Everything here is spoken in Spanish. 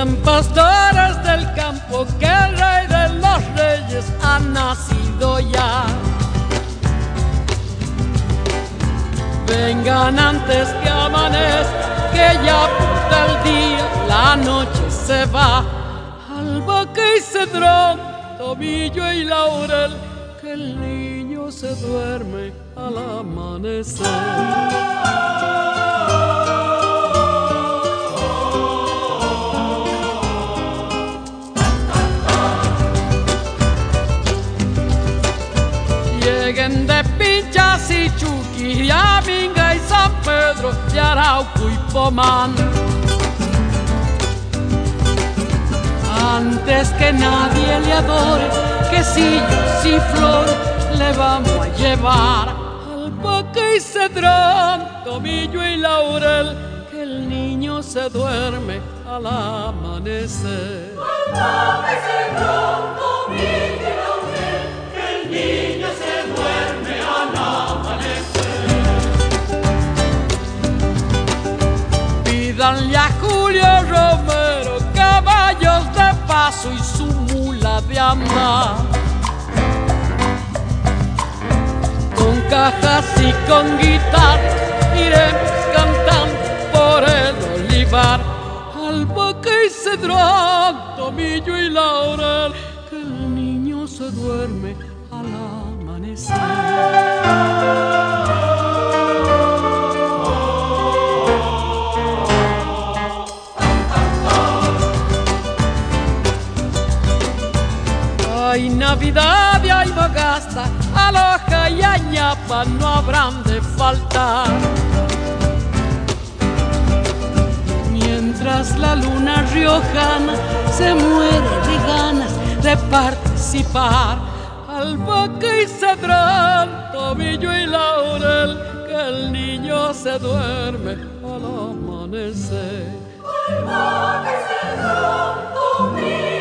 pastores del campo, que el rey de los reyes ha nacido ya. Vengan antes que amanezca, que ya por el día la noche se va. Albahaca y cedrón, tomillo y laurel, que el niño se duerme al amanecer. Lleguen de Pinchas y Chuqui, Yaminga y San Pedro, y Arauco y Pomán. Antes que nadie le adore, quesillos y flores le vamos a llevar. Albahaca y cedrón, tomillo y laurel, que el niño se duerme al amanecer. Albahaca y cedrón, tomillo y laurel, que el niño se duerme al amanecer. Pídanle a Julio Romero caballos de paso y su mula de andar. Con cajas y con guitarras iremos cantando por el olivar. Albahaca y cedrón, tomillo y laurel, que el niño se duerme al amanecer. Ay, Navidad y ay, Bagasta, Aloja y Añapa no habrán de faltar. Mientras la luna riojana se muere de ganas de participar. Albahaca y cedrón, tomillo y laurel, que el niño se duerme al amanecer. Albahaca y cedrón, tomillo